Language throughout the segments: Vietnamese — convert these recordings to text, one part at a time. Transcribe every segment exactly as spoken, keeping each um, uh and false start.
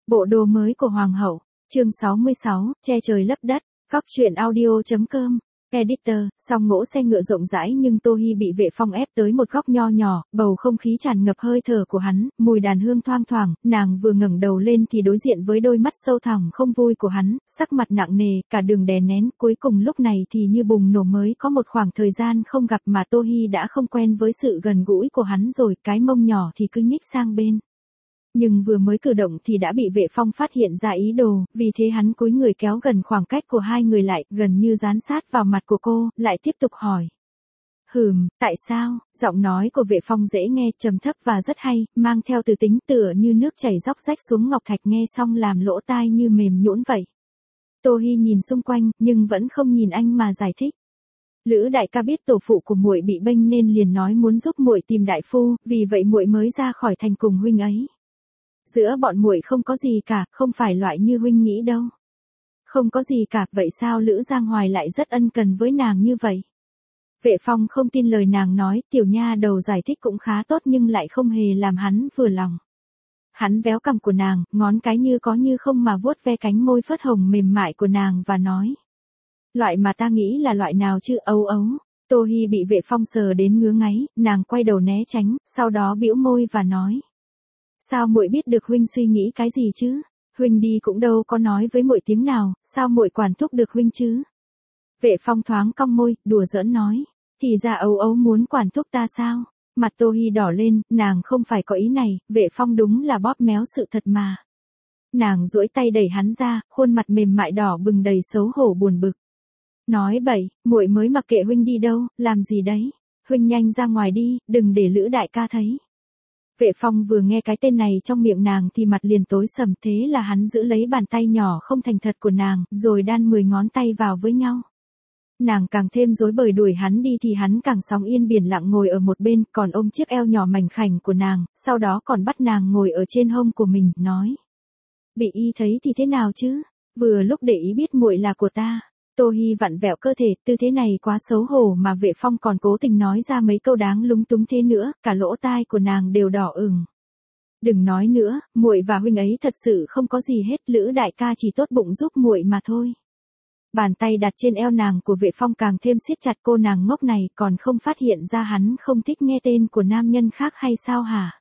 Bộ đồ mới của Hoàng hậu, chương sáu mươi sáu, che trời lấp đất, góc truyện audio.com. Editor, song ngỗ xe ngựa rộng rãi nhưng Tô Hi bị Vệ Phong ép tới một góc nho nhỏ, bầu không khí tràn ngập hơi thở của hắn, mùi đàn hương thoang thoảng, nàng vừa ngẩng đầu lên thì đối diện với đôi mắt sâu thẳm không vui của hắn, sắc mặt nặng nề, cả đường đè nén, cuối cùng lúc này thì như bùng nổ mới có một khoảng thời gian không gặp mà Tô Hi đã không quen với sự gần gũi của hắn rồi, cái mông nhỏ thì cứ nhích sang bên. Nhưng vừa mới cử động thì đã bị Vệ Phong phát hiện ra ý đồ, vì thế hắn cúi người kéo gần khoảng cách của hai người lại, gần như dán sát vào mặt của cô, lại tiếp tục hỏi. Hừm, tại sao? Giọng nói của Vệ Phong dễ nghe, trầm thấp và rất hay, mang theo từ tính tựa như nước chảy róc rách xuống ngọc thạch, nghe xong làm lỗ tai như mềm nhũn vậy. Tô Hi nhìn xung quanh, nhưng vẫn không nhìn anh mà giải thích. Lữ đại ca biết tổ phụ của muội bị bênh nên liền nói muốn giúp muội tìm đại phu, vì vậy muội mới ra khỏi thành cùng huynh ấy. Giữa bọn muội không có gì cả, không phải loại như huynh nghĩ đâu. Không có gì cả, vậy sao Lữ Giang Hoài lại rất ân cần với nàng như vậy? Vệ Phong không tin lời nàng nói, tiểu nha đầu giải thích cũng khá tốt nhưng lại không hề làm hắn vừa lòng. Hắn véo cằm của nàng, ngón cái như có như không mà vuốt ve cánh môi phớt hồng mềm mại của nàng và nói. Loại mà ta nghĩ là loại nào chứ, ấu ấu. Tô Hi bị Vệ Phong sờ đến ngứa ngáy, nàng quay đầu né tránh, sau đó bĩu môi và nói. Sao muội biết được huynh suy nghĩ cái gì chứ? Huynh đi cũng đâu có nói với muội tiếng nào, sao muội quản thúc được huynh chứ? Vệ Phong thoáng cong môi, đùa giỡn nói, thì ra ấu ấu muốn quản thúc ta sao? Mặt Tô Hi đỏ lên, nàng không phải có ý này, Vệ Phong đúng là bóp méo sự thật mà. Nàng duỗi tay đẩy hắn ra, khuôn mặt mềm mại đỏ bừng đầy xấu hổ buồn bực. Nói bậy, muội mới mặc kệ huynh đi đâu, làm gì đấy? Huynh nhanh ra ngoài đi, đừng để Lữ đại ca thấy. Vệ Phong vừa nghe cái tên này trong miệng nàng thì mặt liền tối sầm, thế là hắn giữ lấy bàn tay nhỏ không thành thật của nàng, rồi đan mười ngón tay vào với nhau. Nàng càng thêm rối bời đuổi hắn đi thì hắn càng sóng yên biển lặng ngồi ở một bên, còn ôm chiếc eo nhỏ mảnh khảnh của nàng, sau đó còn bắt nàng ngồi ở trên hông của mình, nói. Bị y thấy thì thế nào chứ? Vừa lúc để ý biết muội là của ta. Tô Hi vặn vẹo cơ thể, tư thế này quá xấu hổ mà Vệ Phong còn cố tình nói ra mấy câu đáng lúng túng thế nữa, cả lỗ tai của nàng đều đỏ ửng. Đừng nói nữa, muội và huynh ấy thật sự không có gì hết, Lữ đại ca chỉ tốt bụng giúp muội mà thôi. Bàn tay đặt trên eo nàng của Vệ Phong càng thêm siết chặt, cô nàng ngốc này còn không phát hiện ra hắn không thích nghe tên của nam nhân khác hay sao hả?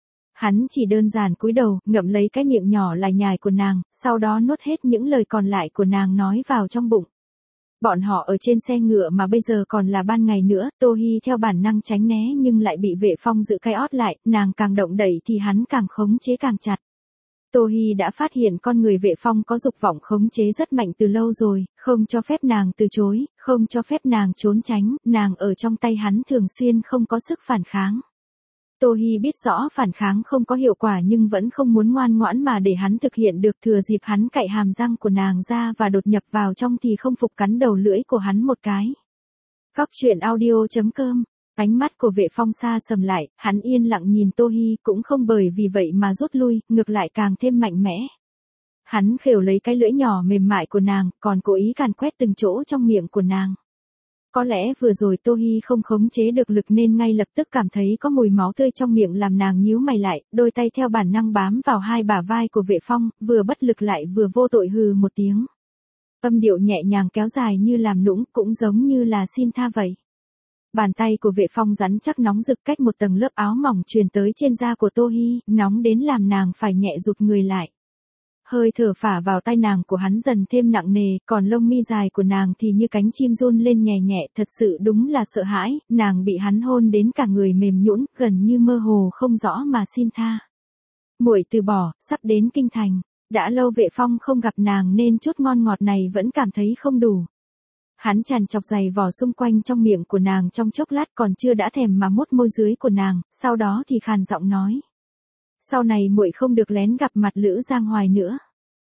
Hắn chỉ đơn giản cúi đầu, ngậm lấy cái miệng nhỏ lải nhải của nàng, sau đó nuốt hết những lời còn lại của nàng nói vào trong bụng. Bọn họ ở trên xe ngựa mà bây giờ còn là ban ngày nữa, Tô Hi theo bản năng tránh né nhưng lại bị Vệ Phong giữ cái ót lại, nàng càng động đẩy thì hắn càng khống chế càng chặt. Tô Hi đã phát hiện con người Vệ Phong có dục vọng khống chế rất mạnh từ lâu rồi, không cho phép nàng từ chối, không cho phép nàng trốn tránh, nàng ở trong tay hắn thường xuyên không có sức phản kháng. Tô Hi biết rõ phản kháng không có hiệu quả nhưng vẫn không muốn ngoan ngoãn mà để hắn thực hiện được, thừa dịp hắn cạy hàm răng của nàng ra và đột nhập vào trong thì không phục cắn đầu lưỡi của hắn một cái. Góc truyện audio.com. Ánh mắt của Vệ Phong xa sầm lại, hắn yên lặng nhìn Tô Hi, cũng không bởi vì vậy mà rút lui, ngược lại càng thêm mạnh mẽ. Hắn khều lấy cái lưỡi nhỏ mềm mại của nàng, còn cố ý càn quét từng chỗ trong miệng của nàng. Có lẽ vừa rồi Tô Hi không khống chế được lực nên ngay lập tức cảm thấy có mùi máu tươi trong miệng làm nàng nhíu mày lại, đôi tay theo bản năng bám vào hai bả vai của Vệ Phong, vừa bất lực lại vừa vô tội hừ một tiếng. Âm điệu nhẹ nhàng kéo dài như làm nũng, cũng giống như là xin tha vậy. Bàn tay của Vệ Phong rắn chắc nóng rực cách một tầng lớp áo mỏng truyền tới trên da của Tô Hi, nóng đến làm nàng phải nhẹ rụt người lại. Hơi thở phả vào tai nàng của hắn dần thêm nặng nề, còn lông mi dài của nàng thì như cánh chim run lên nhẹ nhẹ, thật sự đúng là sợ hãi, nàng bị hắn hôn đến cả người mềm nhũn, gần như mơ hồ không rõ mà xin tha. Muội từ bỏ, sắp đến kinh thành, đã lâu Vệ Phong không gặp nàng nên chút ngon ngọt này vẫn cảm thấy không đủ. Hắn tràn chọc giày vò xung quanh trong miệng của nàng trong chốc lát, còn chưa đã thèm mà mút môi dưới của nàng, sau đó thì khàn giọng nói. Sau này muội không được lén gặp mặt Lữ Giang Hoài nữa.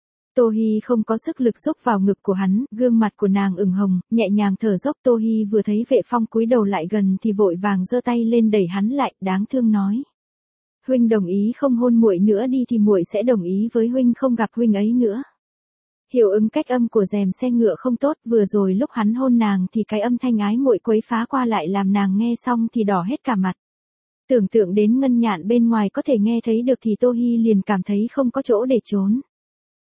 Tô Hi không có sức lực xúc vào ngực của hắn, gương mặt của nàng ửng hồng, nhẹ nhàng thở dốc. Tô Hi vừa thấy Vệ Phong cúi đầu lại gần thì vội vàng giơ tay lên đẩy hắn lại, đáng thương nói. Huynh đồng ý không hôn muội nữa đi thì muội sẽ đồng ý với huynh không gặp huynh ấy nữa. Hiệu ứng cách âm của rèm xe ngựa không tốt, vừa rồi lúc hắn hôn nàng thì cái âm thanh ái muội quấy phá qua lại làm nàng nghe xong thì đỏ hết cả mặt. Tưởng tượng đến ngân nhạn bên ngoài có thể nghe thấy được thì Tô Hi liền cảm thấy không có chỗ để trốn.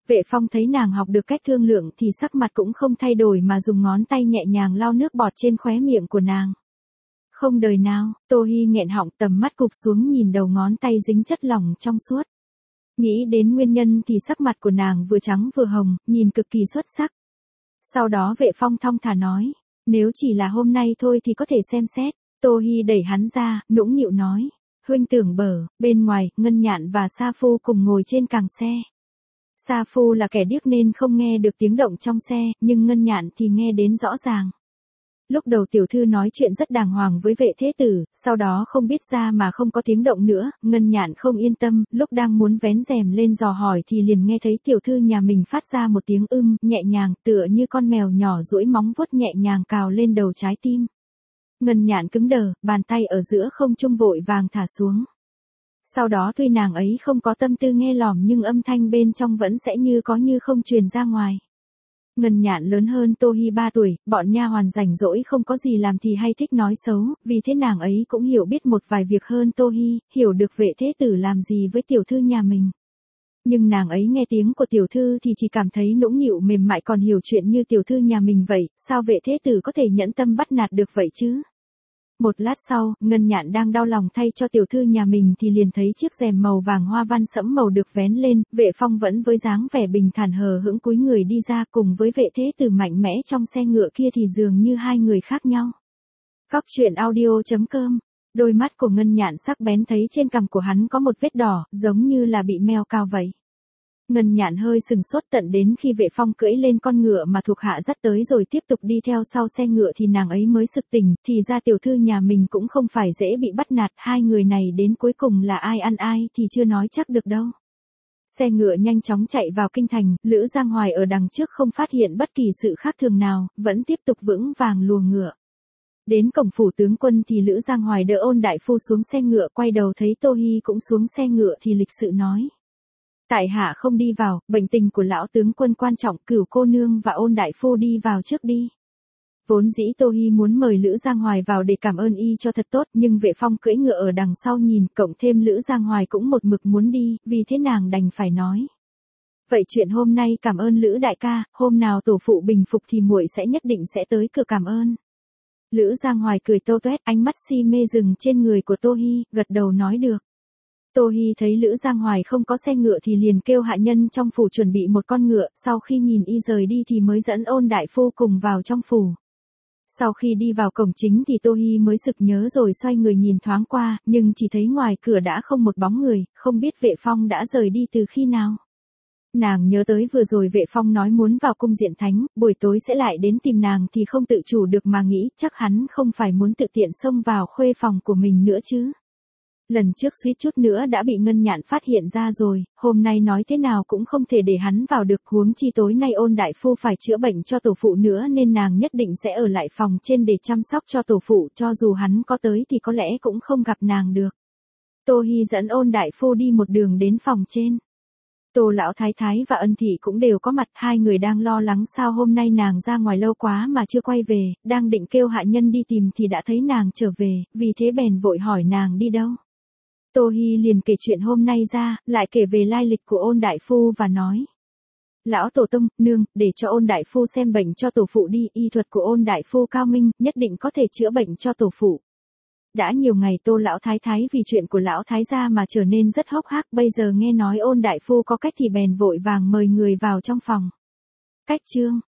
Vệ Phong thấy nàng học được cách thương lượng thì sắc mặt cũng không thay đổi mà dùng ngón tay nhẹ nhàng lau nước bọt trên khóe miệng của nàng. Không đời nào, Tô Hi nghẹn họng, tầm mắt cụp xuống nhìn đầu ngón tay dính chất lỏng trong suốt. Nghĩ đến nguyên nhân thì sắc mặt của nàng vừa trắng vừa hồng, nhìn cực kỳ xuất sắc. Sau đó Vệ Phong thong thả nói, nếu chỉ là hôm nay thôi thì có thể xem xét. Tô Hi đẩy hắn ra, nũng nịu nói, huynh tưởng bở. Bên ngoài, Ngân Nhạn và Sa Phu cùng ngồi trên càng xe. Sa Phu là kẻ điếc nên không nghe được tiếng động trong xe, nhưng Ngân Nhạn thì nghe đến rõ ràng. Lúc đầu tiểu thư nói chuyện rất đàng hoàng với vệ thế tử, sau đó không biết ra mà không có tiếng động nữa, Ngân Nhạn không yên tâm, lúc đang muốn vén rèm lên dò hỏi thì liền nghe thấy tiểu thư nhà mình phát ra một tiếng ưm, nhẹ nhàng, tựa như con mèo nhỏ duỗi móng vuốt nhẹ nhàng cào lên đầu trái tim. Ngân Nhạn cứng đờ, bàn tay ở giữa không trung vội vàng thả xuống. Sau đó tuy nàng ấy không có tâm tư nghe lỏm nhưng âm thanh bên trong vẫn sẽ như có như không truyền ra ngoài. Ngân Nhạn lớn hơn Tô Hi ba tuổi, bọn nha hoàn rảnh rỗi không có gì làm thì hay thích nói xấu, vì thế nàng ấy cũng hiểu biết một vài việc hơn Tô Hi, hiểu được vệ thế tử làm gì với tiểu thư nhà mình. Nhưng nàng ấy nghe tiếng của tiểu thư thì chỉ cảm thấy nũng nịu mềm mại, còn hiểu chuyện như tiểu thư nhà mình vậy, sao vệ thế tử có thể nhẫn tâm bắt nạt được vậy chứ? Một lát sau, Ngân Nhạn đang đau lòng thay cho tiểu thư nhà mình thì liền thấy chiếc rèm màu vàng hoa văn sẫm màu được vén lên, Vệ Phong vẫn với dáng vẻ bình thản hờ hững cúi người đi ra, cùng với vệ thế tử mạnh mẽ trong xe ngựa kia thì dường như hai người khác nhau. Cóc truyện audio chấm com. Đôi mắt của Ngân Nhạn sắc bén thấy trên cằm của hắn có một vết đỏ, giống như là bị meo cào vậy. Ngân Nhạn hơi sừng sốt, tận đến khi Vệ Phong cưỡi lên con ngựa mà thuộc hạ dắt tới rồi tiếp tục đi theo sau xe ngựa thì nàng ấy mới sực tỉnh, thì ra tiểu thư nhà mình cũng không phải dễ bị bắt nạt, hai người này đến cuối cùng là ai ăn ai thì chưa nói chắc được đâu. Xe ngựa nhanh chóng chạy vào kinh thành, Lữ Giang Hoài ở đằng trước không phát hiện bất kỳ sự khác thường nào, vẫn tiếp tục vững vàng lùa ngựa. Đến cổng phủ tướng quân thì Lữ Giang Hoài đỡ Ôn đại phu xuống xe ngựa, quay đầu thấy Tô Hi cũng xuống xe ngựa thì lịch sự nói. Tại hạ không đi vào, bệnh tình của lão tướng quân quan trọng, Cửu cô nương và Ôn đại phu đi vào trước đi. Vốn dĩ Tô Hi muốn mời Lữ Giang Hoài vào để cảm ơn y cho thật tốt, nhưng Vệ Phong cưỡi ngựa ở đằng sau nhìn, cộng thêm Lữ Giang Hoài cũng một mực muốn đi, vì thế nàng đành phải nói. Vậy chuyện hôm nay cảm ơn Lữ đại ca, hôm nào tổ phụ bình phục thì muội sẽ nhất định sẽ tới cửa cảm ơn. Lữ Giang Hoài cười tô toét, ánh mắt si mê dừng trên người của Tô Hi, gật đầu nói được. Tô Hi thấy Lữ Giang Hoài không có xe ngựa thì liền kêu hạ nhân trong phủ chuẩn bị một con ngựa, sau khi nhìn y rời đi thì mới dẫn Ôn đại phu cùng vào trong phủ. Sau khi đi vào cổng chính thì Tô Hi mới sực nhớ rồi xoay người nhìn thoáng qua, nhưng chỉ thấy ngoài cửa đã không một bóng người, không biết Vệ Phong đã rời đi từ khi nào. Nàng nhớ tới vừa rồi Vệ Phong nói muốn vào cung Diện Thánh, buổi tối sẽ lại đến tìm nàng thì không tự chủ được mà nghĩ chắc hắn không phải muốn tự tiện xông vào khuê phòng của mình nữa chứ. Lần trước suýt chút nữa đã bị Ngân Nhạn phát hiện ra rồi, hôm nay nói thế nào cũng không thể để hắn vào được, huống chi tối nay Ôn đại phu phải chữa bệnh cho tổ phụ nữa nên nàng nhất định sẽ ở lại phòng trên để chăm sóc cho tổ phụ, cho dù hắn có tới thì có lẽ cũng không gặp nàng được. Tô Hi dẫn Ôn đại phu đi một đường đến phòng trên. Tô lão thái thái và Ân thị cũng đều có mặt, hai người đang lo lắng sao hôm nay nàng ra ngoài lâu quá mà chưa quay về, đang định kêu hạ nhân đi tìm thì đã thấy nàng trở về, vì thế bèn vội hỏi nàng đi đâu. Tô Hi liền kể chuyện hôm nay ra, lại kể về lai lịch của Ôn đại phu và nói. Lão tổ tông, nương, để cho Ôn đại phu xem bệnh cho tổ phụ đi, y thuật của Ôn đại phu cao minh, nhất định có thể chữa bệnh cho tổ phụ. Đã nhiều ngày Tô lão thái thái vì chuyện của lão thái gia mà trở nên rất hốc hác, bây giờ nghe nói Ôn đại phu có cách thì bèn vội vàng mời người vào trong phòng. Cách chương